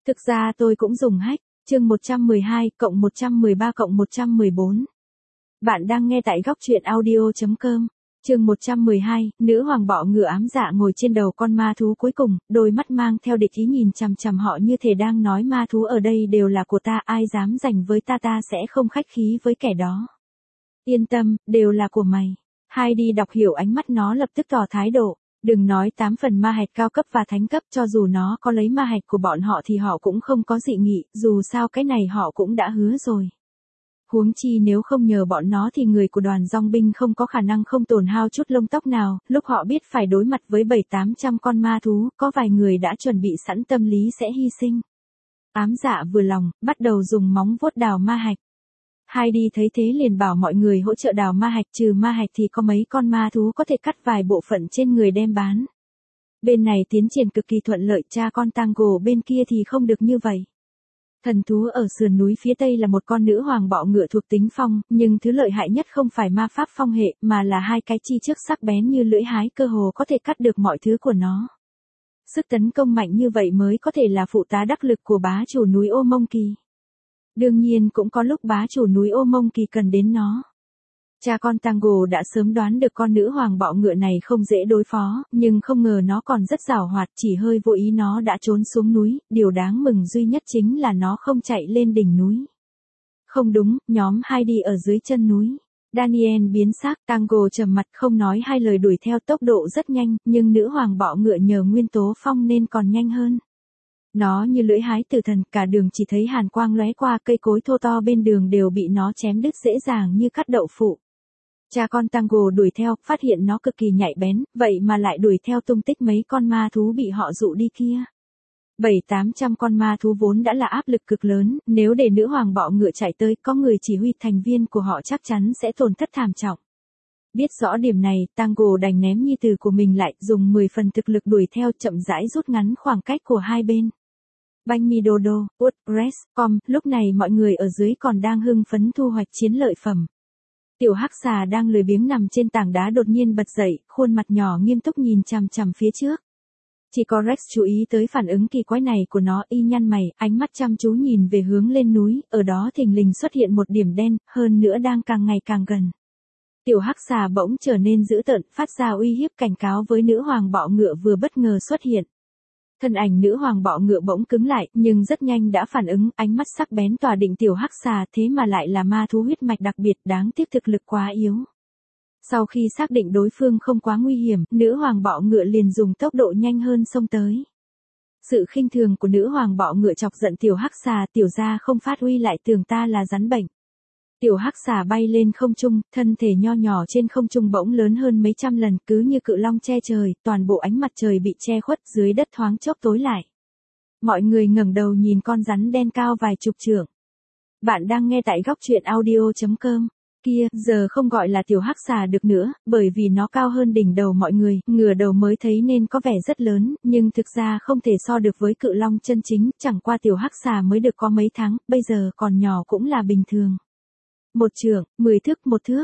Thực ra tôi cũng dùng hack. Chương 112 cộng 113 cộng 114. Bạn đang nghe tại góc truyện audio.com. Chương 112, nữ hoàng bọ ngựa ám dạ ngồi trên đầu con ma thú cuối cùng, đôi mắt mang theo địch ý nhìn chằm chằm họ như thể đang nói ma thú ở đây đều là của ta, ai dám giành với ta sẽ không khách khí với kẻ đó. Yên tâm, đều là của mày. Heidi đọc hiểu ánh mắt nó lập tức tỏ thái độ. Đừng nói 8 phần ma hạch cao cấp và thánh cấp, cho dù nó có lấy ma hạch của bọn họ thì họ cũng không có dị nghị, dù sao cái này họ cũng đã hứa rồi. Huống chi nếu không nhờ bọn nó thì người của đoàn dòng binh không có khả năng không tổn hao chút lông tóc nào, lúc họ biết phải đối mặt với 700-800 con ma thú, có vài người đã chuẩn bị sẵn tâm lý sẽ hy sinh. Ám dạ vừa lòng, bắt đầu dùng móng vuốt đào ma hạch. Heidi thấy thế liền bảo mọi người hỗ trợ đào ma hạch, trừ ma hạch thì có mấy con ma thú có thể cắt vài bộ phận trên người đem bán. Bên này tiến triển cực kỳ thuận lợi, cha con Tango bên kia thì không được như vậy. Thần thú ở sườn núi phía tây là một con nữ hoàng bọ ngựa thuộc tính phong, nhưng thứ lợi hại nhất không phải ma pháp phong hệ, mà là hai cái chi trước sắc bén như lưỡi hái, cơ hồ có thể cắt được mọi thứ của nó. Sức tấn công mạnh như vậy mới có thể là phụ tá đắc lực của bá chủ núi Ô Mông Kỳ. Đương nhiên cũng có lúc bá chủ núi Ô Mông Kỳ cần đến nó. Cha con Tango đã sớm đoán được con nữ hoàng bọ ngựa này không dễ đối phó, nhưng không ngờ nó còn rất giàu hoạt, chỉ hơi vô ý nó đã trốn xuống núi, điều đáng mừng duy nhất chính là nó không chạy lên đỉnh núi. Không đúng, nhóm Heidi ở dưới chân núi. Daniel biến sắc, Tango trầm mặt không nói hai lời đuổi theo tốc độ rất nhanh, nhưng nữ hoàng bọ ngựa nhờ nguyên tố phong nên còn nhanh hơn. Nó như lưỡi hái tử thần, cả đường chỉ thấy hàn quang lóe qua, cây cối thô to bên đường đều bị nó chém đứt dễ dàng như cắt đậu phụ. Cha con Tango đuổi theo, phát hiện nó cực kỳ nhạy bén, vậy mà lại đuổi theo tung tích mấy con ma thú bị họ dụ đi kia. 700-800 con ma thú vốn đã là áp lực cực lớn, nếu để nữ hoàng bọ ngựa chạy tới, có người chỉ huy thành viên của họ chắc chắn sẽ tổn thất thảm trọng. Biết rõ điểm này, Tango đành ném nhi tử của mình lại, dùng 10 phần thực lực đuổi theo, chậm rãi rút ngắn khoảng cách của hai bên. Banh mi dodo, WordPress.com, lúc này mọi người ở dưới còn đang hưng phấn thu hoạch chiến lợi phẩm. Tiểu hắc xà đang lười biếng nằm trên tảng đá đột nhiên bật dậy, khuôn mặt nhỏ nghiêm túc nhìn chằm chằm phía trước. Chỉ có Rex chú ý tới phản ứng kỳ quái này của nó, y nhăn mày, ánh mắt chăm chú nhìn về hướng lên núi, ở đó thình lình xuất hiện một điểm đen, hơn nữa đang càng ngày càng gần. Tiểu hắc xà bỗng trở nên dữ tợn, phát ra uy hiếp cảnh cáo với nữ hoàng bọ ngựa vừa bất ngờ xuất hiện. Thân ảnh nữ hoàng bọ ngựa bỗng cứng lại, nhưng rất nhanh đã phản ứng, ánh mắt sắc bén tỏa định tiểu hắc xà, thế mà lại là ma thú huyết mạch đặc biệt, đáng tiếc thực lực quá yếu. Sau khi xác định đối phương không quá nguy hiểm, nữ hoàng bọ ngựa liền dùng tốc độ nhanh hơn xông tới. Sự khinh thường của nữ hoàng bọ ngựa chọc giận tiểu hắc xà, tiểu gia không phát huy lại tưởng ta là rắn bệnh. Tiểu hắc xà bay lên không trung, thân thể nho nhỏ trên không trung bỗng lớn hơn mấy trăm lần, cứ như cự long che trời, toàn bộ ánh mặt trời bị che khuất, dưới đất thoáng chốc tối lại. Mọi người ngẩng đầu nhìn con rắn đen cao vài chục trượng. Bạn đang nghe tại góc truyện audio.com. Kia, giờ không gọi là tiểu hắc xà được nữa, bởi vì nó cao hơn đỉnh đầu mọi người, ngửa đầu mới thấy nên có vẻ rất lớn, nhưng thực ra không thể so được với cự long chân chính, chẳng qua tiểu hắc xà mới được có mấy tháng, bây giờ còn nhỏ cũng là bình thường. 1 trượng, 10 thước, 1 thước,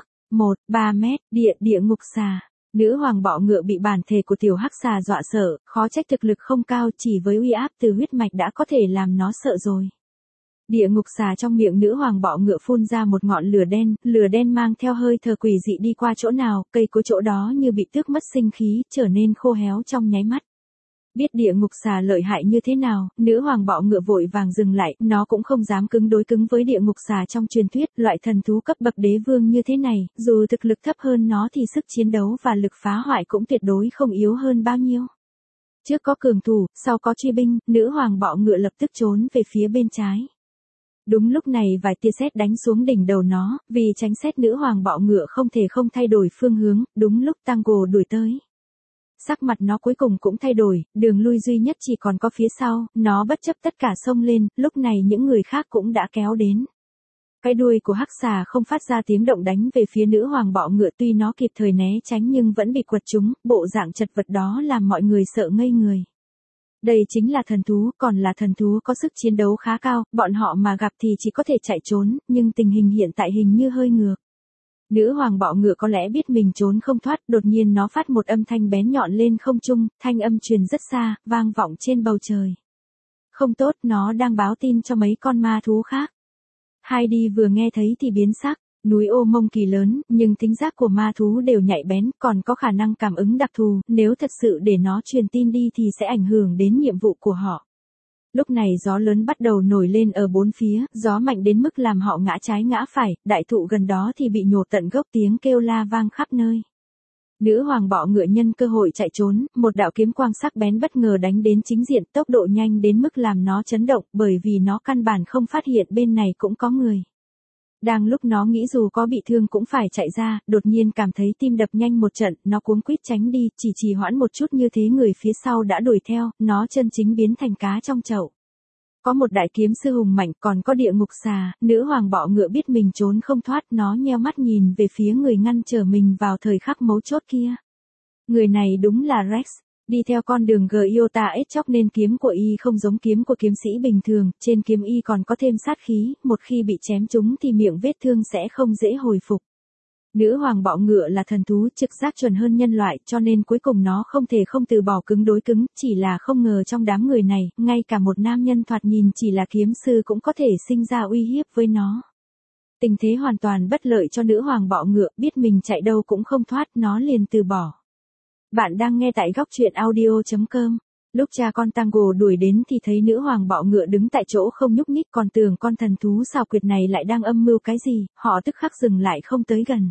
3 mét, địa ngục xà. Nữ hoàng bọ ngựa bị bản thể của tiểu hắc xà dọa sợ, khó trách thực lực không cao, chỉ với uy áp từ huyết mạch đã có thể làm nó sợ rồi. Địa ngục xà trong miệng nữ hoàng bọ ngựa phun ra một ngọn lửa đen mang theo hơi thở quỷ dị đi qua chỗ nào, cây cối chỗ đó như bị tước mất sinh khí, trở nên khô héo trong nháy mắt. Biết địa ngục xà lợi hại như thế nào, nữ hoàng bọ ngựa vội vàng dừng lại, nó cũng không dám cứng đối cứng với địa ngục xà trong truyền thuyết, loại thần thú cấp bậc đế vương như thế này, dù thực lực thấp hơn nó thì sức chiến đấu và lực phá hoại cũng tuyệt đối không yếu hơn bao nhiêu. Trước có cường thủ, sau có truy binh, nữ hoàng bọ ngựa lập tức trốn về phía bên trái. Đúng lúc này vài tia sét đánh xuống đỉnh đầu nó, vì tránh sét nữ hoàng bọ ngựa không thể không thay đổi phương hướng, đúng lúc Tango đuổi tới. Sắc mặt nó cuối cùng cũng thay đổi, đường lui duy nhất chỉ còn có phía sau, nó bất chấp tất cả xông lên, lúc này những người khác cũng đã kéo đến. Cái đuôi của hắc xà không phát ra tiếng động đánh về phía nữ hoàng bọ ngựa, tuy nó kịp thời né tránh nhưng vẫn bị quật trúng, bộ dạng chật vật đó làm mọi người sợ ngây người. Đây chính là thần thú, còn là thần thú có sức chiến đấu khá cao, bọn họ mà gặp thì chỉ có thể chạy trốn, nhưng tình hình hiện tại hình như hơi ngược. Nữ hoàng bọ ngựa có lẽ biết mình trốn không thoát, đột nhiên nó phát một âm thanh bén nhọn lên không trung, thanh âm truyền rất xa, vang vọng trên bầu trời. Không tốt, nó đang báo tin cho mấy con ma thú khác. Heidi vừa nghe thấy thì biến sắc. Núi ô mông kỳ lớn, nhưng tính giác của ma thú đều nhạy bén, còn có khả năng cảm ứng đặc thù, nếu thật sự để nó truyền tin đi thì sẽ ảnh hưởng đến nhiệm vụ của họ. Lúc này gió lớn bắt đầu nổi lên ở bốn phía, gió mạnh đến mức làm họ ngã trái ngã phải, đại thụ gần đó thì bị nhổ tận gốc, tiếng kêu la vang khắp nơi. Nữ hoàng bọ ngựa nhân cơ hội chạy trốn, một đạo kiếm quang sắc bén bất ngờ đánh đến chính diện, tốc độ nhanh đến mức làm nó chấn động, bởi vì nó căn bản không phát hiện bên này cũng có người. Đang lúc nó nghĩ dù có bị thương cũng phải chạy ra, đột nhiên cảm thấy tim đập nhanh một trận, nó cuống quýt tránh đi, chỉ trì hoãn một chút như thế người phía sau đã đuổi theo, nó chân chính biến thành cá trong chậu. Có một đại kiếm sư hùng mạnh, còn có địa ngục xà, nữ hoàng bọ ngựa biết mình trốn không thoát, nó nheo mắt nhìn về phía người ngăn trở mình vào thời khắc mấu chốt kia. Người này đúng là Rex. Đi theo con đường Giota Etchok nên kiếm của y không giống kiếm của kiếm sĩ bình thường, trên kiếm y còn có thêm sát khí, một khi bị chém trúng thì miệng vết thương sẽ không dễ hồi phục. Nữ hoàng bọ ngựa là thần thú trực giác chuẩn hơn nhân loại, cho nên cuối cùng nó không thể không từ bỏ cứng đối cứng, chỉ là không ngờ trong đám người này, ngay cả một nam nhân thoạt nhìn chỉ là kiếm sư cũng có thể sinh ra uy hiếp với nó. Tình thế hoàn toàn bất lợi cho nữ hoàng bọ ngựa, biết mình chạy đâu cũng không thoát, nó liền từ bỏ. Bạn đang nghe tại góc truyện audio.com. Lúc cha con Tango đuổi đến thì thấy nữ hoàng bọ ngựa đứng tại chỗ không nhúc nhích, còn tưởng con thần thú xào quyệt này lại đang âm mưu cái gì, họ tức khắc dừng lại không tới gần.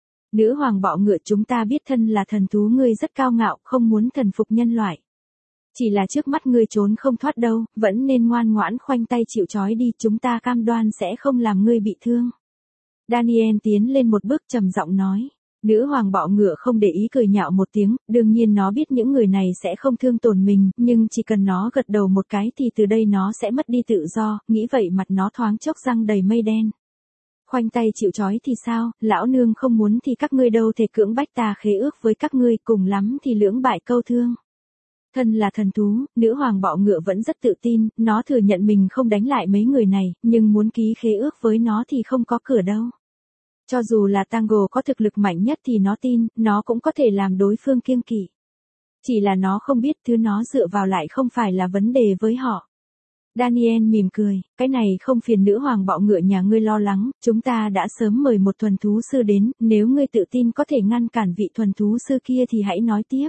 Nữ hoàng bọ ngựa, chúng ta biết thân là thần thú ngươi rất cao ngạo, không muốn thần phục nhân loại. Chỉ là trước mắt ngươi trốn không thoát đâu, vẫn nên ngoan ngoãn khoanh tay chịu trói đi, chúng ta cam đoan sẽ không làm ngươi bị thương. Daniel tiến lên một bước trầm giọng nói. Nữ hoàng bọ ngựa không để ý cười nhạo một tiếng, đương nhiên nó biết những người này sẽ không thương tổn mình, nhưng chỉ cần nó gật đầu một cái thì từ đây nó sẽ mất đi tự do, nghĩ vậy mặt nó thoáng chốc răng đầy mây đen. Khoanh tay chịu trói thì sao, lão nương không muốn thì các ngươi đâu thể cưỡng bách ta khế ước với các ngươi, cùng lắm thì lưỡng bại câu thương. Thân là thần thú, nữ hoàng bọ ngựa vẫn rất tự tin, nó thừa nhận mình không đánh lại mấy người này, nhưng muốn ký khế ước với nó thì không có cửa đâu. Cho dù là Tango có thực lực mạnh nhất thì nó tin, nó cũng có thể làm đối phương kiêng kỵ. Chỉ là nó không biết thứ nó dựa vào lại không phải là vấn đề với họ. Daniel mỉm cười, cái này không phiền nữ hoàng bọ ngựa nhà ngươi lo lắng, chúng ta đã sớm mời một thuần thú sư đến, nếu ngươi tự tin có thể ngăn cản vị thuần thú sư kia thì hãy nói tiếp.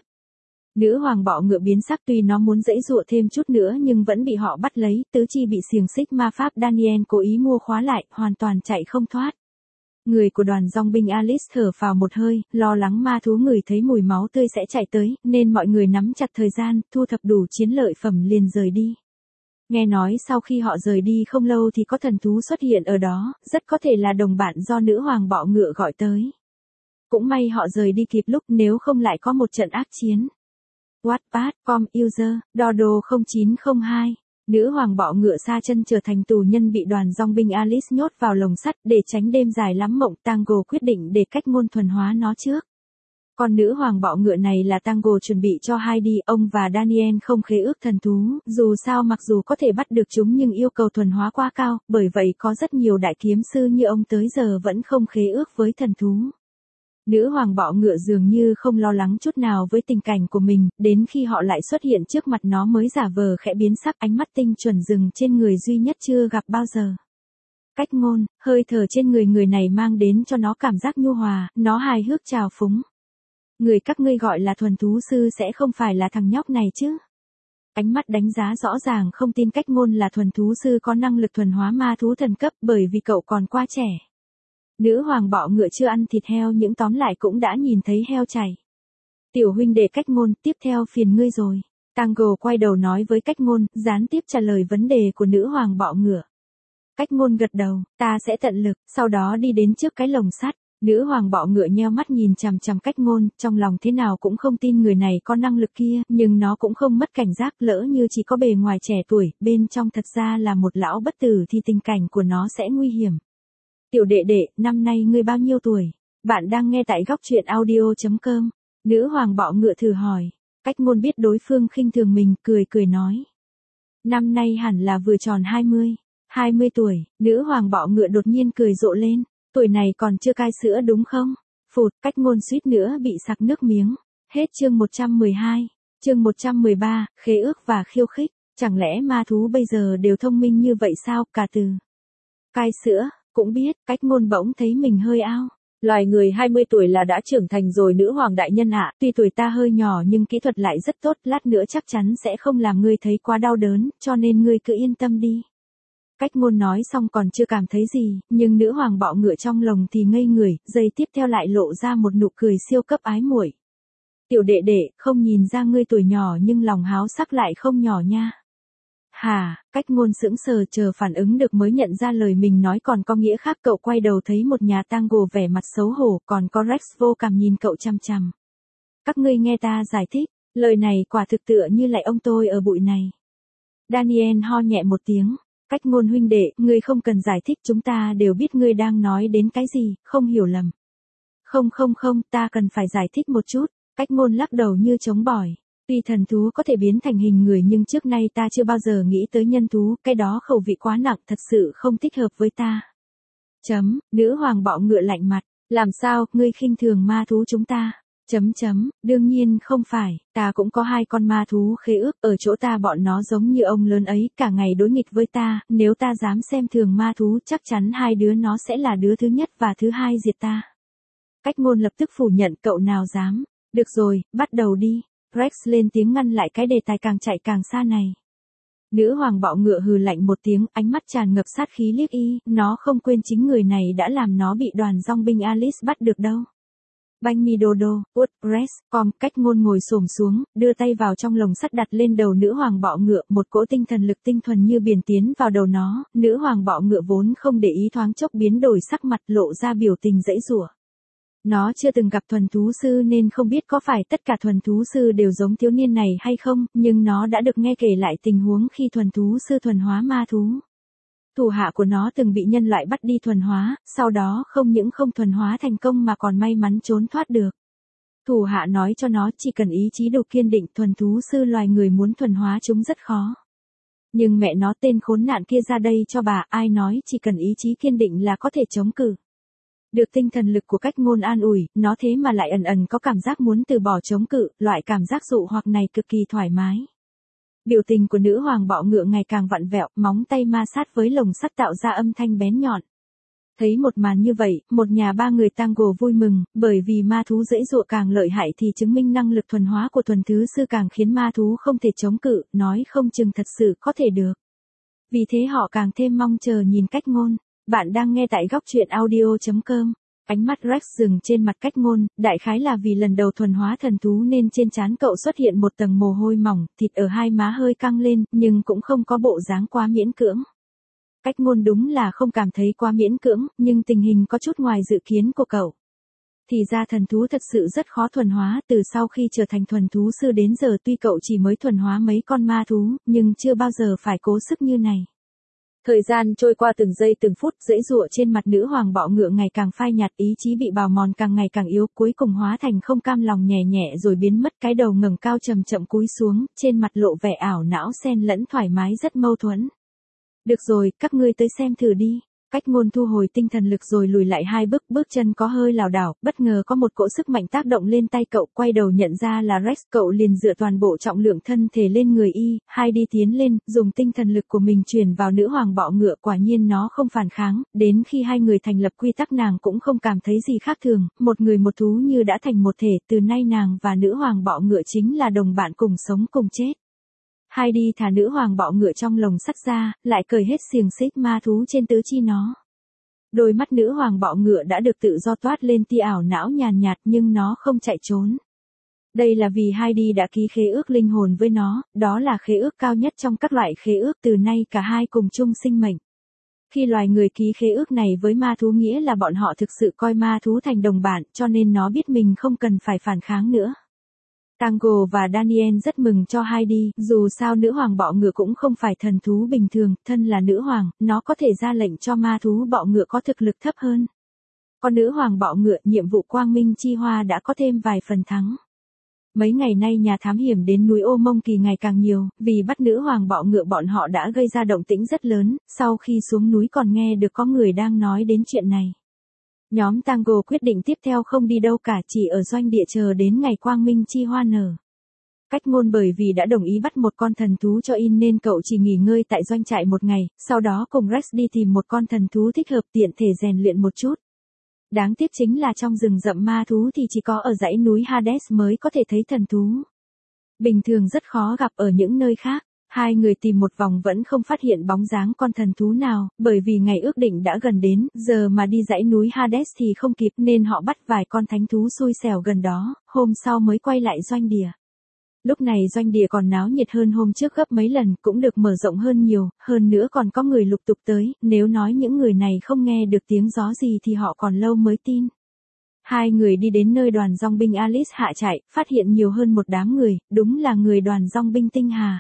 Nữ hoàng bọ ngựa biến sắc, tuy nó muốn giãy giụa thêm chút nữa nhưng vẫn bị họ bắt lấy, tứ chi bị xiềng xích ma pháp Daniel cố ý mua khóa lại, hoàn toàn chạy không thoát. Người của đoàn dòng binh Alice thở phào một hơi, lo lắng ma thú ngửi thấy mùi máu tươi sẽ chạy tới, nên mọi người nắm chặt thời gian, thu thập đủ chiến lợi phẩm liền rời đi. Nghe nói sau khi họ rời đi không lâu thì có thần thú xuất hiện ở đó, rất có thể là đồng bạn do nữ hoàng bọ ngựa gọi tới. Cũng may họ rời đi kịp lúc, nếu không lại có một trận ác chiến. Wattpad, com user, Dodo 0902. Nữ hoàng bọ ngựa sa chân trở thành tù nhân bị đoàn dòng binh Alice nhốt vào lồng sắt, để tránh đêm dài lắm mộng, Tango quyết định để cách ngôn thuần hóa nó trước. Còn nữ hoàng bọ ngựa này là Tango chuẩn bị cho Heidi, ông và Daniel không khế ước thần thú, dù sao mặc dù có thể bắt được chúng nhưng yêu cầu thuần hóa quá cao, bởi vậy có rất nhiều đại kiếm sư như ông tới giờ vẫn không khế ước với thần thú. Nữ hoàng bọ ngựa dường như không lo lắng chút nào với tình cảnh của mình, đến khi họ lại xuất hiện trước mặt nó mới giả vờ khẽ biến sắc, ánh mắt tinh chuẩn dừng trên người duy nhất chưa gặp bao giờ. Cách ngôn, hơi thở trên người này mang đến cho nó cảm giác nhu hòa, nó hài hước trào phúng. Người các ngươi gọi là thuần thú sư sẽ không phải là thằng nhóc này chứ? Ánh mắt đánh giá rõ ràng không tin cách ngôn là thuần thú sư có năng lực thuần hóa ma thú thần cấp, bởi vì cậu còn quá trẻ. Nữ hoàng bọ ngựa chưa ăn thịt heo nhưng tóm lại cũng đã nhìn thấy heo chảy. Tiểu huynh đệ cách ngôn, tiếp theo phiền ngươi rồi. Tango quay đầu nói với cách ngôn, gián tiếp trả lời vấn đề của nữ hoàng bọ ngựa. Cách ngôn gật đầu, ta sẽ tận lực, sau đó đi đến trước cái lồng sắt. Nữ hoàng bọ ngựa nheo mắt nhìn chằm chằm cách ngôn, trong lòng thế nào cũng không tin người này có năng lực kia, nhưng nó cũng không mất cảnh giác, lỡ như chỉ có bề ngoài trẻ tuổi, bên trong thật ra là một lão bất tử thì tình cảnh của nó sẽ nguy hiểm. Tiểu đệ đệ, năm nay ngươi bao nhiêu tuổi? Bạn đang nghe tại góc truyện audio.com. Nữ hoàng bọ ngựa thử hỏi. Cách ngôn biết đối phương khinh thường mình, cười nói. Năm nay hẳn là vừa tròn 20. 20 tuổi, nữ hoàng bọ ngựa đột nhiên cười rộ lên. Tuổi này còn chưa cai sữa đúng không? Phụt, cách ngôn suýt nữa bị sặc nước miếng. Hết chương 112. Chương 113, khế ước và khiêu khích. Chẳng lẽ ma thú bây giờ đều thông minh như vậy sao? Cả từ cai sữa, cũng biết, cách ngôn bỗng thấy mình hơi ao. Loài người 20 tuổi là đã trưởng thành rồi nữ hoàng đại nhân ạ, tuy tuổi ta hơi nhỏ nhưng kỹ thuật lại rất tốt, lát nữa chắc chắn sẽ không làm ngươi thấy quá đau đớn, cho nên ngươi cứ yên tâm đi. Cách ngôn nói xong còn chưa cảm thấy gì, nhưng nữ hoàng bọ ngựa trong lồng thì ngây người, giây tiếp theo lại lộ ra một nụ cười siêu cấp ái muội. Tiểu đệ đệ, không nhìn ra ngươi tuổi nhỏ nhưng lòng háo sắc lại không nhỏ nha. Hả, cách ngôn sững sờ chờ phản ứng được mới nhận ra lời mình nói còn có nghĩa khác. Cậu quay đầu thấy một nhà tango vẻ mặt xấu hổ, còn có Rex vô cảm nhìn cậu chằm chằm. Các ngươi nghe ta giải thích, lời này quả thực tựa như lại ông tôi ở bụi này. Daniel ho nhẹ một tiếng. Cách ngôn huynh đệ, ngươi không cần giải thích, chúng ta đều biết ngươi đang nói đến cái gì, không hiểu lầm. Không, ta cần phải giải thích một chút. Cách ngôn lắc đầu như chống bỏi. Tuy thần thú có thể biến thành hình người nhưng trước nay ta chưa bao giờ nghĩ tới nhân thú, cái đó khẩu vị quá nặng, thật sự không thích hợp với ta. Nữ hoàng bọ ngựa lạnh mặt, làm sao, ngươi khinh thường ma thú chúng ta? Đương nhiên không phải, ta cũng có 2 con ma thú khế ước, ở chỗ ta bọn nó giống như ông lớn ấy, cả ngày đối nghịch với ta, nếu ta dám xem thường ma thú chắc chắn 2 đứa nó sẽ là đứa thứ nhất và thứ 2 diệt ta. Cách ngôn lập tức phủ nhận, cậu nào dám. Được rồi, bắt đầu đi. Rex lên tiếng ngăn lại cái đề tài càng chạy càng xa này. Nữ hoàng bọ ngựa hừ lạnh một tiếng, ánh mắt tràn ngập sát khí liếc y, nó không quên chính người này đã làm nó bị đoàn dong binh Alice bắt được đâu. Banh mi đô đô, út, Rex, cách ngôn ngồi xổm xuống, đưa tay vào trong lồng sắt đặt lên đầu nữ hoàng bọ ngựa, một cỗ tinh thần lực tinh thuần như biển tiến vào đầu nó, nữ hoàng bọ ngựa vốn không để ý thoáng chốc biến đổi sắc mặt lộ ra biểu tình giãy giụa. Nó chưa từng gặp thuần thú sư nên không biết có phải tất cả thuần thú sư đều giống thiếu niên này hay không, nhưng nó đã được nghe kể lại tình huống khi thuần thú sư thuần hóa ma thú. Thủ hạ của nó từng bị nhân loại bắt đi thuần hóa, sau đó không những không thuần hóa thành công mà còn may mắn trốn thoát được. Thủ hạ nói cho nó chỉ cần ý chí đủ kiên định, thuần thú sư loài người muốn thuần hóa chúng rất khó. Nhưng mẹ nó tên khốn nạn kia ra đây cho bà, ai nói chỉ cần ý chí kiên định là có thể chống cự. Được tinh thần lực của cách ngôn an ủi, nó thế mà lại ẩn có cảm giác muốn từ bỏ chống cự, loại cảm giác dụ hoặc này cực kỳ thoải mái. Biểu tình của nữ hoàng bọ ngựa ngày càng vặn vẹo, móng tay ma sát với lồng sắt tạo ra âm thanh bén nhọn. Thấy một màn như vậy, một nhà 3 người tango vui mừng, bởi vì ma thú giãy giụa càng lợi hại thì chứng minh năng lực thuần hóa của thuần thứ sư càng khiến ma thú không thể chống cự, nói không chừng thật sự có thể được. Vì thế họ càng thêm mong chờ nhìn cách ngôn. Bạn đang nghe tại góc truyện audio.com. Ánh mắt Rex dừng trên mặt cách ngôn, đại khái là vì lần đầu thuần hóa thần thú nên trên trán cậu xuất hiện một tầng mồ hôi mỏng, thịt ở hai má hơi căng lên, nhưng cũng không có bộ dáng quá miễn cưỡng. Cách ngôn đúng là không cảm thấy quá miễn cưỡng, nhưng tình hình có chút ngoài dự kiến của cậu. Thì ra thần thú thật sự rất khó thuần hóa, từ sau khi trở thành thuần thú sư đến giờ tuy cậu chỉ mới thuần hóa mấy con ma thú, nhưng chưa bao giờ phải cố sức như này. Thời gian trôi qua từng giây từng phút, giãy giụa trên mặt nữ hoàng bọ ngựa ngày càng phai nhạt, ý chí bị bào mòn càng ngày càng yếu, cuối cùng hóa thành không cam lòng nhẹ nhẹ rồi biến mất, cái đầu ngẩng cao chậm chậm cúi xuống, trên mặt lộ vẻ ảo não xen lẫn thoải mái rất mâu thuẫn. Được rồi, các ngươi tới xem thử đi. Cách ngôn thu hồi tinh thần lực rồi lùi lại 2 bước, bước chân có hơi lảo đảo, bất ngờ có một cỗ sức mạnh tác động lên tay cậu, quay đầu nhận ra là Rex, cậu liền dựa toàn bộ trọng lượng thân thể lên người y, đi tiến lên, dùng tinh thần lực của mình truyền vào nữ hoàng bọ ngựa, quả nhiên nó không phản kháng, đến khi 2 người thành lập quy tắc nàng cũng không cảm thấy gì khác thường, một người một thú như đã thành một thể, từ nay nàng và nữ hoàng bọ ngựa chính là đồng bạn cùng sống cùng chết. Heidi thả nữ hoàng bọ ngựa trong lồng sắt ra, lại cởi hết xiềng xích ma thú trên tứ chi nó. Đôi mắt nữ hoàng bọ ngựa đã được tự do toát lên tia ảo não nhàn nhạt nhưng nó không chạy trốn. Đây là vì Heidi đã ký khế ước linh hồn với nó, đó là khế ước cao nhất trong các loại khế ước, từ nay cả hai cùng chung sinh mệnh. Khi loài người ký khế ước này với ma thú nghĩa là bọn họ thực sự coi ma thú thành đồng bạn, cho nên nó biết mình không cần phải phản kháng nữa. Tango và Daniel rất mừng cho Heidi, dù sao nữ hoàng bọ ngựa cũng không phải thần thú bình thường, thân là nữ hoàng, nó có thể ra lệnh cho ma thú bọ ngựa có thực lực thấp hơn. Còn nữ hoàng bọ ngựa, nhiệm vụ quang minh chi hoa đã có thêm vài phần thắng. Mấy ngày nay nhà thám hiểm đến núi Ô Mông Kỳ ngày càng nhiều, vì bắt nữ hoàng bọ ngựa bọn họ đã gây ra động tĩnh rất lớn, sau khi xuống núi còn nghe được có người đang nói đến chuyện này. Nhóm Tango quyết định tiếp theo không đi đâu cả, chỉ ở doanh địa chờ đến ngày quang minh chi hoa nở. Cách ngôn bởi vì đã đồng ý bắt một con thần thú cho In nên cậu chỉ nghỉ ngơi tại doanh trại một ngày, sau đó cùng Rex đi tìm một con thần thú thích hợp tiện thể rèn luyện một chút. Đáng tiếc chính là trong rừng rậm ma thú thì chỉ có ở dãy núi Hades mới có thể thấy thần thú. Bình thường rất khó gặp ở những nơi khác. Hai người tìm một vòng vẫn không phát hiện bóng dáng con thần thú nào, bởi vì ngày ước định đã gần đến, giờ mà đi dãy núi Hades thì không kịp nên họ bắt vài con thánh thú xui xẻo gần đó, hôm sau mới quay lại doanh địa. Lúc này doanh địa còn náo nhiệt hơn hôm trước gấp mấy lần, cũng được mở rộng hơn nhiều, hơn nữa còn có người lục tục tới, nếu nói những người này không nghe được tiếng gió gì thì họ còn lâu mới tin. Hai người đi đến nơi đoàn dong binh Alice hạ trại, phát hiện nhiều hơn một đám người, đúng là người đoàn dong binh Tinh Hà.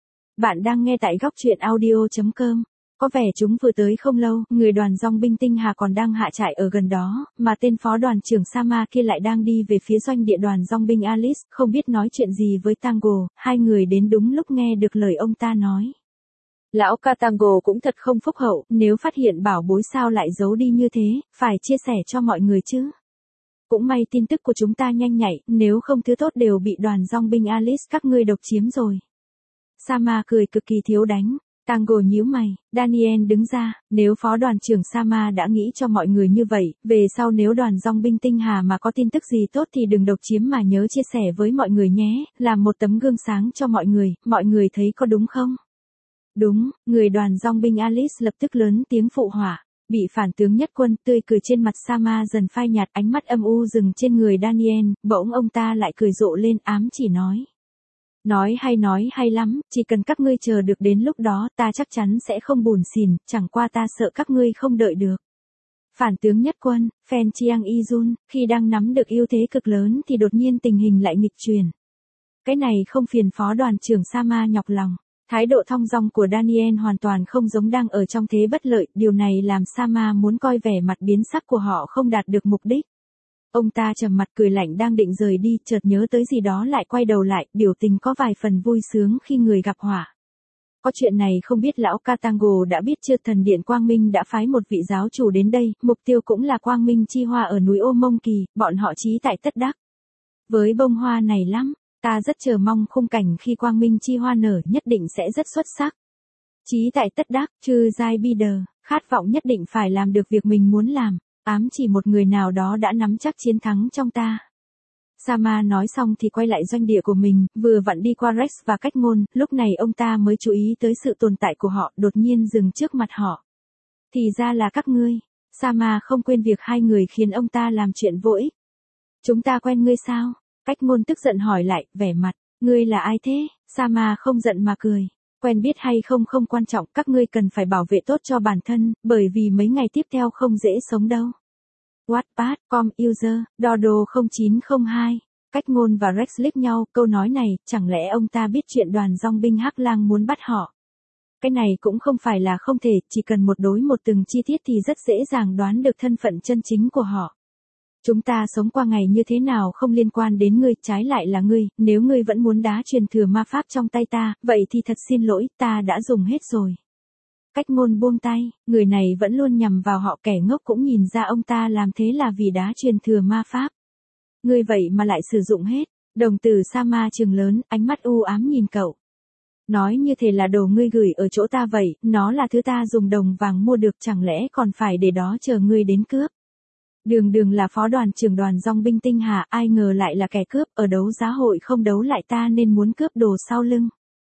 Bạn đang nghe tại góc truyện audio.com. Có vẻ chúng vừa tới không lâu, người đoàn dong binh Tinh Hà còn đang hạ trại ở gần đó, mà tên phó đoàn trưởng Sama kia lại đang đi về phía doanh địa đoàn dong binh Alice, không biết nói chuyện gì với Tango, hai người đến đúng lúc nghe được lời ông ta nói. Lão ca Tango cũng thật không phúc hậu, nếu phát hiện bảo bối sao lại giấu đi như thế, phải chia sẻ cho mọi người chứ. Cũng may tin tức của chúng ta nhanh nhạy, nếu không thứ tốt đều bị đoàn dong binh Alice các ngươi độc chiếm rồi. Sama cười cực kỳ thiếu đánh. Tango nhíu mày, Daniel đứng ra, nếu phó đoàn trưởng Sama đã nghĩ cho mọi người như vậy, về sau nếu đoàn dong binh Tinh Hà mà có tin tức gì tốt thì đừng độc chiếm mà nhớ chia sẻ với mọi người nhé, làm một tấm gương sáng cho mọi người thấy có đúng không? Đúng, người đoàn dong binh Alice lập tức lớn tiếng phụ họa. Bị phản tướng nhất quân tươi cười trên mặt Sama dần phai nhạt, ánh mắt âm u dừng trên người Daniel, bỗng ông ta lại cười rộ lên ám chỉ nói. Nói hay lắm, chỉ cần các ngươi chờ được đến lúc đó ta chắc chắn sẽ không buồn xỉn, chẳng qua ta sợ các ngươi không đợi được. Phản tướng nhất quân, Phen Chiang Izun, khi đang nắm được ưu thế cực lớn thì đột nhiên tình hình lại nghịch chuyển. Cái này không phiền phó đoàn trưởng Sama nhọc lòng. Thái độ thong dong của Daniel hoàn toàn không giống đang ở trong thế bất lợi, điều này làm Sama muốn coi vẻ mặt biến sắc của họ không đạt được mục đích. Ông ta trầm mặt cười lạnh đang định rời đi, chợt nhớ tới gì đó lại quay đầu lại, biểu tình có vài phần vui sướng khi người gặp họa. Có chuyện này không biết lão Katango đã biết chưa, thần điện Quang Minh đã phái một vị giáo chủ đến đây, mục tiêu cũng là Quang Minh chi hoa ở núi Ô Mông Kỳ, bọn họ chí tại tất đắc. Với bông hoa này lắm, ta rất chờ mong khung cảnh khi Quang Minh chi hoa nở, nhất định sẽ rất xuất sắc. Chí tại tất đắc, chư giai bi đờ, khát vọng nhất định phải làm được việc mình muốn làm. Ám chỉ một người nào đó đã nắm chắc chiến thắng trong ta. Sama nói xong thì quay lại doanh địa của mình, vừa vặn đi qua Rex và Cách Ngôn, lúc này ông ta mới chú ý tới sự tồn tại của họ, đột nhiên dừng trước mặt họ. Thì ra là các ngươi. Sama không quên việc hai người khiến ông ta làm chuyện vô ích. Chúng ta quen ngươi sao? Cách Ngôn tức giận hỏi lại, vẻ mặt, ngươi là ai thế? Sama không giận mà cười. Quen biết hay không không quan trọng, các ngươi cần phải bảo vệ tốt cho bản thân, bởi vì mấy ngày tiếp theo không dễ sống đâu. Wattpad, com user, Dodo 0902. Cách Ngôn và Rex liếc nhau, câu nói này, chẳng lẽ ông ta biết chuyện đoàn dong binh Hắc Lang muốn bắt họ? Cái này cũng không phải là không thể, chỉ cần một đối một từng chi tiết thì rất dễ dàng đoán được thân phận chân chính của họ. Chúng ta sống qua ngày như thế nào không liên quan đến ngươi, trái lại là ngươi, nếu ngươi vẫn muốn đá truyền thừa ma pháp trong tay ta, vậy thì thật xin lỗi, ta đã dùng hết rồi. Cách Ngôn buông tay, người này vẫn luôn nhằm vào họ, kẻ ngốc cũng nhìn ra ông ta làm thế là vì đá truyền thừa ma pháp. Ngươi vậy mà lại sử dụng hết, đồng tử Sama trừng lớn, ánh mắt u ám nhìn cậu. Nói như thế là đồ ngươi gửi ở chỗ ta vậy, nó là thứ ta dùng đồng vàng mua được, chẳng lẽ còn phải để đó chờ ngươi đến cướp. Đường là phó đoàn trưởng đoàn dong binh Tinh Hà, ai ngờ lại là kẻ cướp, ở đấu giá hội không đấu lại ta nên muốn cướp đồ sau lưng.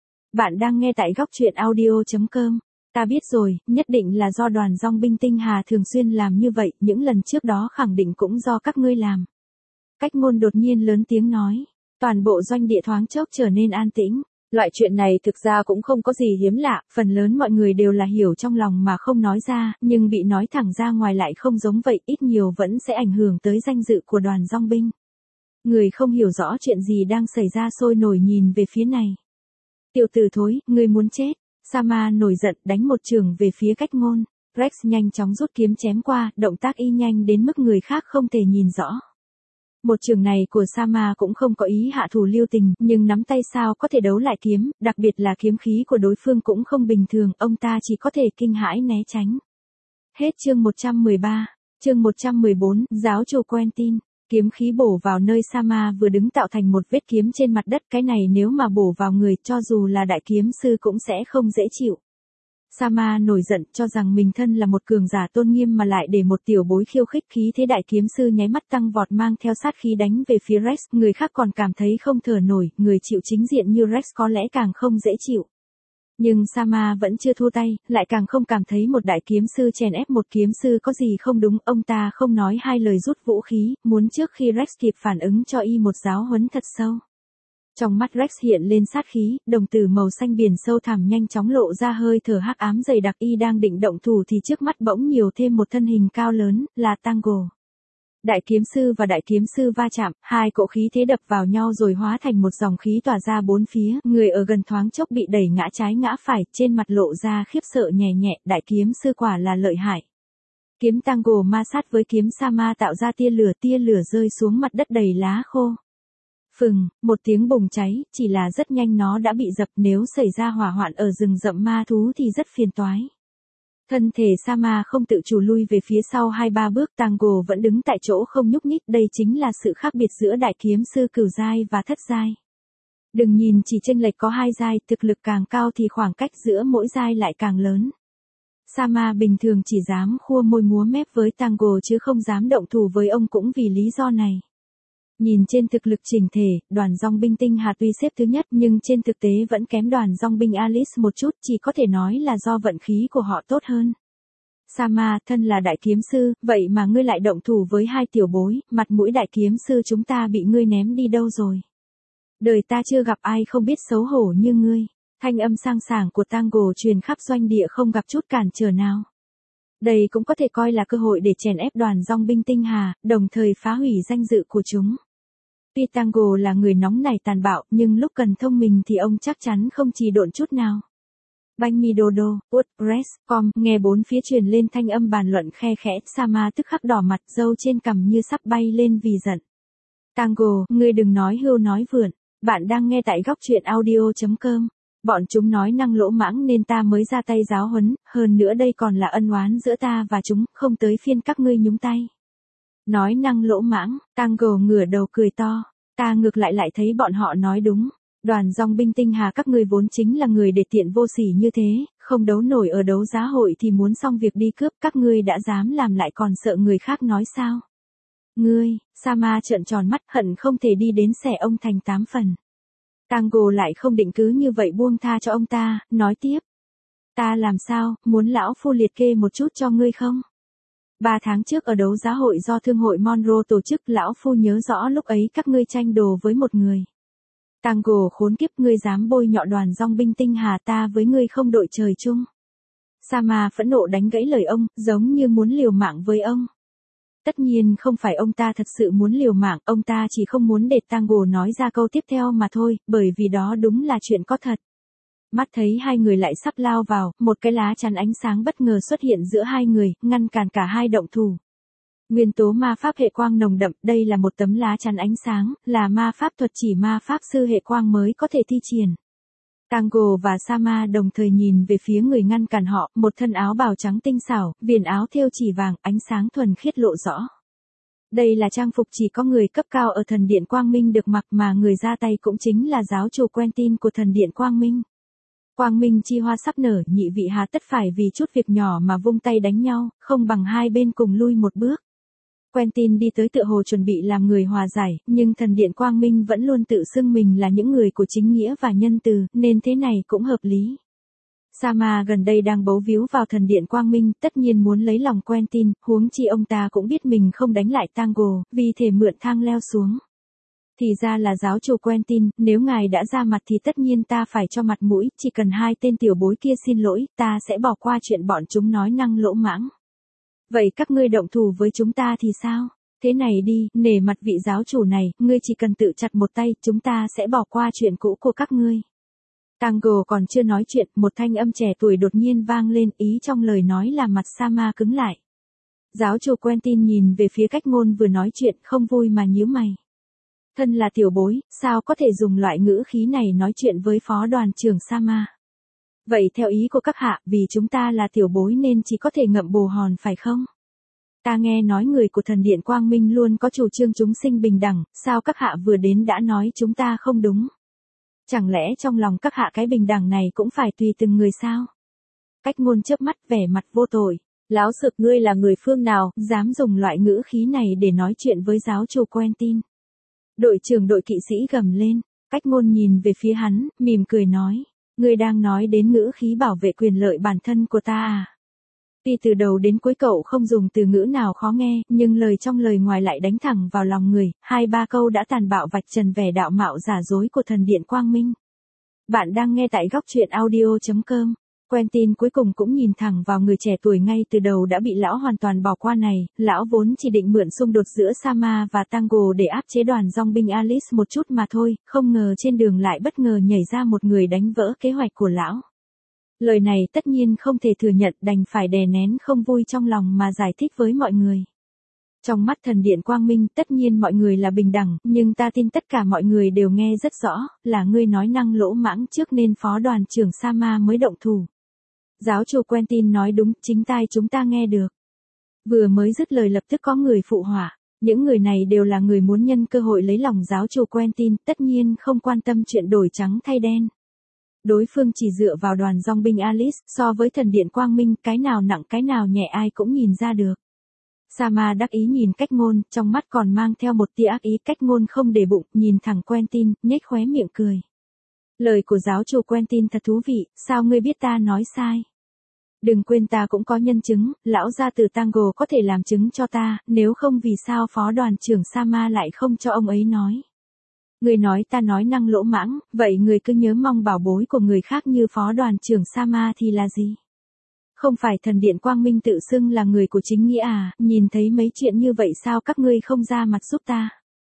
Bạn đang nghe tại góc truyện audio.com. Ta biết rồi, nhất định là do đoàn dong binh Tinh Hà thường xuyên làm như vậy, những lần trước đó khẳng định cũng do các ngươi làm. Cách Ngôn đột nhiên lớn tiếng nói, toàn bộ doanh địa thoáng chốc trở nên an tĩnh. Loại chuyện này thực ra cũng không có gì hiếm lạ, phần lớn mọi người đều là hiểu trong lòng mà không nói ra, nhưng bị nói thẳng ra ngoài lại không giống vậy, ít nhiều vẫn sẽ ảnh hưởng tới danh dự của đoàn dong binh. Người không hiểu rõ chuyện gì đang xảy ra sôi nổi nhìn về phía này. Tiểu tử thối, ngươi muốn chết. Sama nổi giận đánh một chưởng về phía Cách Ngôn. Rex nhanh chóng rút kiếm chém qua, động tác y nhanh đến mức người khác không thể nhìn rõ. Một chưởng này của Sama cũng không có ý hạ thủ lưu tình, nhưng nắm tay sao có thể đấu lại kiếm, đặc biệt là kiếm khí của đối phương cũng không bình thường, ông ta chỉ có thể kinh hãi né tránh. Hết chương 113, chương 114, giáo chủ Quentin. Kiếm khí bổ vào nơi Sama vừa đứng tạo thành một vết kiếm trên mặt đất, cái này nếu mà bổ vào người cho dù là đại kiếm sư cũng sẽ không dễ chịu. Sama nổi giận cho rằng mình thân là một cường giả tôn nghiêm mà lại để một tiểu bối khiêu khích, khí thế đại kiếm sư nháy mắt tăng vọt mang theo sát khí đánh về phía Rex, người khác còn cảm thấy không thở nổi, người chịu chính diện như Rex có lẽ càng không dễ chịu. Nhưng Sama vẫn chưa thua tay, lại càng không cảm thấy một đại kiếm sư chèn ép một kiếm sư có gì không đúng, ông ta không nói hai lời rút vũ khí, muốn trước khi Rex kịp phản ứng cho y một giáo huấn thật sâu. Trong mắt Rex hiện lên sát khí, đồng tử màu xanh biển sâu thẳm nhanh chóng lộ ra hơi thở hắc ám dày đặc, y đang định động thủ thì trước mắt bỗng nhiều thêm một thân hình cao lớn, là Tango. Đại kiếm sư và đại kiếm sư va chạm, hai cỗ khí thế đập vào nhau rồi hóa thành một dòng khí tỏa ra bốn phía, người ở gần thoáng chốc bị đẩy ngã trái ngã phải, trên mặt lộ ra khiếp sợ nhẹ nhẹ, đại kiếm sư quả là lợi hại. Kiếm Tango ma sát với kiếm Sama tạo ra tia lửa rơi xuống mặt đất đầy lá khô. Phừng, một tiếng bùng cháy, chỉ là rất nhanh nó đã bị dập, nếu xảy ra hỏa hoạn ở rừng rậm ma thú thì rất phiền toái. Thân thể Sama không tự chủ lui về phía sau 2-3 bước, Tango vẫn đứng tại chỗ không nhúc nhích, đây chính là sự khác biệt giữa đại kiếm sư cửu giai và thất giai. Đừng nhìn chỉ chênh lệch có 2 giai, thực lực càng cao thì khoảng cách giữa mỗi giai lại càng lớn. Sama bình thường chỉ dám khua môi múa mép với Tango chứ không dám động thủ với ông cũng vì lý do này. Nhìn trên thực lực chỉnh thể, đoàn dòng binh tinh Hà tuy xếp thứ nhất nhưng trên thực tế vẫn kém đoàn dòng binh Alice một chút, chỉ có thể nói là do vận khí của họ tốt hơn. Sama, thân là đại kiếm sư, vậy mà ngươi lại động thủ với hai tiểu bối, mặt mũi đại kiếm sư chúng ta bị ngươi ném đi đâu rồi? Đời ta chưa gặp ai không biết xấu hổ như ngươi. Thanh âm sang sảng của Tango truyền khắp doanh địa không gặp chút cản trở nào. Đây cũng có thể coi là cơ hội để chèn ép đoàn dòng binh tinh Hà, đồng thời phá hủy danh dự của chúng. Tuy Tango là người nóng nảy tàn bạo, nhưng lúc cần thông minh thì ông chắc chắn không trì độn chút nào. Banh mi đô đô, WordPress.com, nghe bốn phía truyền lên thanh âm bàn luận khe khẽ, Sama tức khắc đỏ mặt, râu trên cằm như sắp bay lên vì giận. Tango, ngươi đừng nói hưu nói vượn, bạn đang nghe tại góc truyện audio.com. Bọn chúng nói năng lỗ mãng nên ta mới ra tay giáo huấn, hơn nữa đây còn là ân oán giữa ta và chúng, không tới phiên các ngươi nhúng tay. Nói năng lỗ mãng, Tango ngửa đầu cười to, ta ngược lại thấy bọn họ nói đúng. Đoàn dòng binh tinh Hà các ngươi vốn chính là người để tiện vô sỉ như thế, không đấu nổi ở đấu giá hội thì muốn xong việc đi cướp, các ngươi đã dám làm lại còn sợ người khác nói sao? Ngươi, Sama trợn tròn mắt hận không thể đi đến xẻ ông thành 8 phần. Tango lại không định cứ như vậy buông tha cho ông ta, nói tiếp. Ta làm sao, muốn lão phu liệt kê một chút cho ngươi không? 3 tháng trước ở đấu giá hội do thương hội Monroe tổ chức, lão phu nhớ rõ lúc ấy các ngươi tranh đồ với một người. Tango khốn kiếp, ngươi dám bôi nhọ đoàn dòng binh tinh Hà, ta với ngươi không đội trời chung. Sama phẫn nộ đánh gãy lời ông, giống như muốn liều mạng với ông. Tất nhiên không phải ông ta thật sự muốn liều mạng, ông ta chỉ không muốn để Tango nói ra câu tiếp theo mà thôi, bởi vì đó đúng là chuyện có thật. Mắt thấy hai người lại sắp lao vào, một cái lá chắn ánh sáng bất ngờ xuất hiện giữa hai người, ngăn cản cả hai động thủ. Nguyên tố ma pháp hệ quang nồng đậm, đây là một tấm lá chắn ánh sáng, là ma pháp thuật chỉ ma pháp sư hệ quang mới có thể thi triển. Tango và Sama đồng thời nhìn về phía người ngăn cản họ, một thân áo bào trắng tinh xảo, viền áo thêu chỉ vàng, ánh sáng thuần khiết lộ rõ. Đây là trang phục chỉ có người cấp cao ở thần điện Quang Minh được mặc, mà người ra tay cũng chính là giáo chủ Quentin của thần điện Quang Minh. Quang Minh chi hoa sắp nở, nhị vị hà tất phải vì chút việc nhỏ mà vung tay đánh nhau, không bằng hai bên cùng lui một bước. Quentin đi tới tựa hồ chuẩn bị làm người hòa giải, nhưng thần điện Quang Minh vẫn luôn tự xưng mình là những người của chính nghĩa và nhân từ, nên thế này cũng hợp lý. Sama gần đây đang bấu víu vào thần điện Quang Minh, tất nhiên muốn lấy lòng Quentin, huống chi ông ta cũng biết mình không đánh lại Tango, vì thể mượn thang leo xuống. Thì ra là giáo chủ Quentin, nếu ngài đã ra mặt thì tất nhiên ta phải cho mặt mũi, chỉ cần hai tên tiểu bối kia xin lỗi, ta sẽ bỏ qua chuyện bọn chúng nói năng lỗ mãng. Vậy các ngươi động thủ với chúng ta thì sao? Thế này đi, nể mặt vị giáo chủ này, ngươi chỉ cần tự chặt một tay, chúng ta sẽ bỏ qua chuyện cũ của các ngươi. Tango còn chưa nói chuyện, một thanh âm trẻ tuổi đột nhiên vang lên, ý trong lời nói là mặt Sama cứng lại. Giáo chủ Quentin nhìn về phía cách ngôn vừa nói chuyện, không vui mà nhíu mày. Thân là tiểu bối, sao có thể dùng loại ngữ khí này nói chuyện với phó đoàn trưởng Sama? Vậy theo ý của các hạ, vì chúng ta là tiểu bối nên chỉ có thể ngậm bồ hòn phải không? Ta nghe nói người của thần điện Quang Minh luôn có chủ trương chúng sinh bình đẳng, sao các hạ vừa đến đã nói chúng ta không đúng? Chẳng lẽ trong lòng các hạ cái bình đẳng này cũng phải tùy từng người sao? Cách Ngôn chớp mắt vẻ mặt vô tội. Lão sực, ngươi là người phương nào, dám dùng loại ngữ khí này để nói chuyện với giáo chủ Quentin? Đội trưởng đội kỵ sĩ gầm lên. Cách Ngôn nhìn về phía hắn, mỉm cười nói. Ngươi đang nói đến ngữ khí bảo vệ quyền lợi bản thân của ta à? Tuy từ đầu đến cuối cậu không dùng từ ngữ nào khó nghe, nhưng lời trong lời ngoài lại đánh thẳng vào lòng người, 2-3 câu đã tàn bạo vạch trần vẻ đạo mạo giả dối của thần điện Quang Minh. Bạn đang nghe tại góc truyện audio.com. Quentin cuối cùng cũng nhìn thẳng vào người trẻ tuổi ngay từ đầu đã bị lão hoàn toàn bỏ qua này, lão vốn chỉ định mượn xung đột giữa Sama và Tango để áp chế đoàn dòng binh Alice một chút mà thôi, không ngờ trên đường lại bất ngờ nhảy ra một người đánh vỡ kế hoạch của lão. Lời này tất nhiên không thể thừa nhận, đành phải đè nén không vui trong lòng mà giải thích với mọi người. Trong mắt thần điện Quang Minh tất nhiên mọi người là bình đẳng, nhưng ta tin tất cả mọi người đều nghe rất rõ, là ngươi nói năng lỗ mãng trước nên phó đoàn trưởng Sama mới động thủ. Giáo chủ Quentin nói đúng, chính tai chúng ta nghe được. Vừa mới dứt lời lập tức có người phụ họa, những người này đều là người muốn nhân cơ hội lấy lòng giáo chủ Quentin, tất nhiên không quan tâm chuyện đổi trắng thay đen. Đối phương chỉ dựa vào đoàn dòng binh Alice, so với thần điện Quang Minh, cái nào nặng cái nào nhẹ ai cũng nhìn ra được. Sama đắc ý nhìn Cách Ngôn, trong mắt còn mang theo một tia ác ý. Cách Ngôn không để bụng, nhìn thẳng Quentin, nhếch khóe miệng cười. Lời của giáo chủ Quentin thật thú vị, sao ngươi biết ta nói sai? Đừng quên ta cũng có nhân chứng, lão gia từ Tango có thể làm chứng cho ta, nếu không vì sao phó đoàn trưởng Sama lại không cho ông ấy nói. Người nói ta nói năng lỗ mãng, vậy người cứ nhớ mong bảo bối của người khác như phó đoàn trưởng Sama thì là gì? Không phải thần điện Quang Minh tự xưng là người của chính nghĩa à, nhìn thấy mấy chuyện như vậy sao các ngươi không ra mặt giúp ta?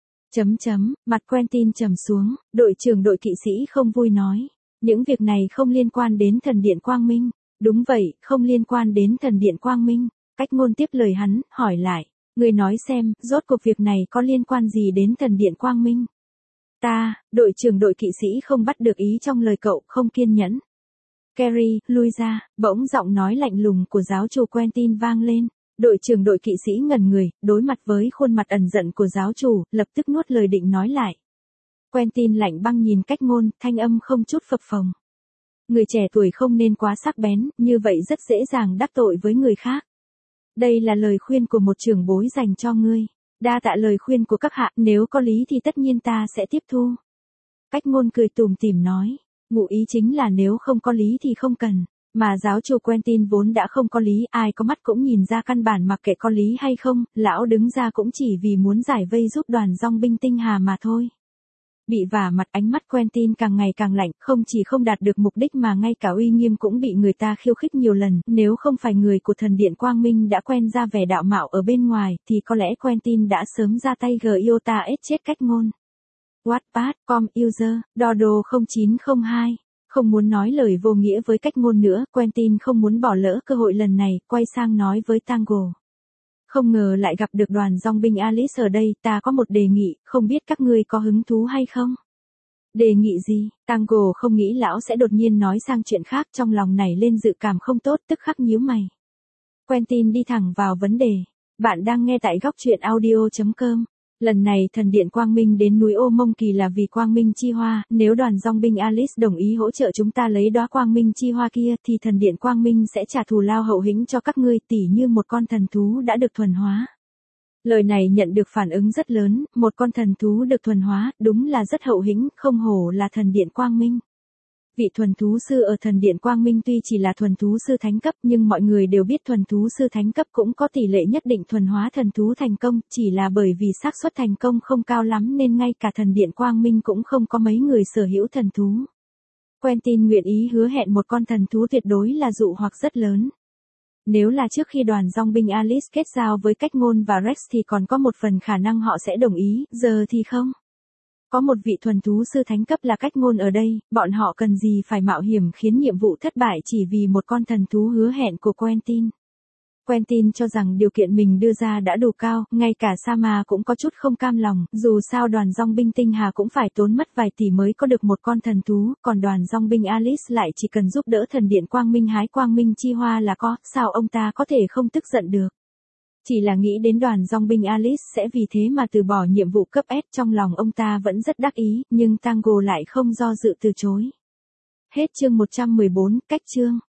Mặt Quentin trầm xuống, đội trưởng đội kỵ sĩ không vui nói. Những việc này không liên quan đến thần điện Quang Minh. Đúng vậy, không liên quan đến thần điện Quang Minh. Cách Ngôn tiếp lời hắn, hỏi lại. Người nói xem, rốt cuộc việc này có liên quan gì đến thần điện Quang Minh? Đội trưởng đội kỵ sĩ không bắt được ý trong lời cậu, không kiên nhẫn. Carrie, lui ra, bỗng giọng nói lạnh lùng của giáo chủ Quentin vang lên. Đội trưởng đội kỵ sĩ ngẩn người, đối mặt với khuôn mặt ẩn giận của giáo chủ, lập tức nuốt lời định nói lại. Quentin lạnh băng nhìn Cách Ngôn, thanh âm không chút phập phồng. Người trẻ tuổi không nên quá sắc bén, như vậy rất dễ dàng đắc tội với người khác. Đây là lời khuyên của một trưởng bối dành cho ngươi. Đa tạ lời khuyên của các hạ, nếu có lý thì tất nhiên ta sẽ tiếp thu. Cách Ngôn cười tủm tỉm nói, ngụ ý chính là nếu không có lý thì không cần. Mà giáo chủ Quentin vốn đã không có lý, ai có mắt cũng nhìn ra căn bản mặc kệ có lý hay không, lão đứng ra cũng chỉ vì muốn giải vây giúp đoàn dòng binh tinh hà mà thôi. Bị vả mặt, ánh mắt Quentin càng ngày càng lạnh, không chỉ không đạt được mục đích mà ngay cả uy nghiêm cũng bị người ta khiêu khích nhiều lần, nếu không phải người của thần điện Quang Minh đã quen ra vẻ đạo mạo ở bên ngoài, thì có lẽ Quentin đã sớm ra tay Giota chết Cách Ngôn. Wattpad, com, user, Dodo 0902. Không muốn nói lời vô nghĩa với Cách Ngôn nữa, Quentin không muốn bỏ lỡ cơ hội lần này, quay sang nói với Tango. Không ngờ lại gặp được đoàn dòng binh Alice ở đây, ta có một đề nghị, không biết các ngươi có hứng thú hay không? Đề nghị gì? Tango không nghĩ lão sẽ đột nhiên nói sang chuyện khác, trong lòng nảy lên dự cảm không tốt, tức khắc nhíu mày. Quentin đi thẳng vào vấn đề. Bạn đang nghe tại góc truyện audio.com. Lần này thần điện Quang Minh đến núi Ô Mông Kỳ là vì Quang Minh chi hoa, nếu đoàn dòng binh Alice đồng ý hỗ trợ chúng ta lấy đóa Quang Minh chi hoa kia thì thần điện Quang Minh sẽ trả thù lao hậu hĩnh cho các ngươi tỉ như một con thần thú đã được thuần hóa. Lời này nhận được phản ứng rất lớn, một con thần thú được thuần hóa, đúng là rất hậu hĩnh, không hổ là thần điện Quang Minh. Vị thuần thú sư ở thần điện Quang Minh tuy chỉ là thuần thú sư thánh cấp nhưng mọi người đều biết thuần thú sư thánh cấp cũng có tỷ lệ nhất định thuần hóa thần thú thành công, chỉ là bởi vì xác suất thành công không cao lắm nên ngay cả thần điện Quang Minh cũng không có mấy người sở hữu thần thú. Quentin nguyện ý hứa hẹn một con thần thú tuyệt đối là dụ hoặc rất lớn. Nếu là trước khi đoàn dòng binh Alice kết giao với Cách Ngôn và Rex thì còn có một phần khả năng họ sẽ đồng ý, giờ thì không. Có một vị thuần thú sư thánh cấp là Cách Ngôn ở đây, bọn họ cần gì phải mạo hiểm khiến nhiệm vụ thất bại chỉ vì một con thần thú hứa hẹn của Quentin. Quentin cho rằng điều kiện mình đưa ra đã đủ cao, ngay cả Sama cũng có chút không cam lòng, dù sao đoàn dòng binh tinh hà cũng phải tốn mất vài tỷ mới có được một con thần thú, còn đoàn dòng binh Alice lại chỉ cần giúp đỡ thần điện Quang Minh hái Quang Minh chi hoa là có, sao ông ta có thể không tức giận được. Chỉ là nghĩ đến đoàn dòng binh Alice sẽ vì thế mà từ bỏ nhiệm vụ cấp S, trong lòng ông ta vẫn rất đắc ý, nhưng Tango lại không do dự từ chối. Hết chương 114, cách chương.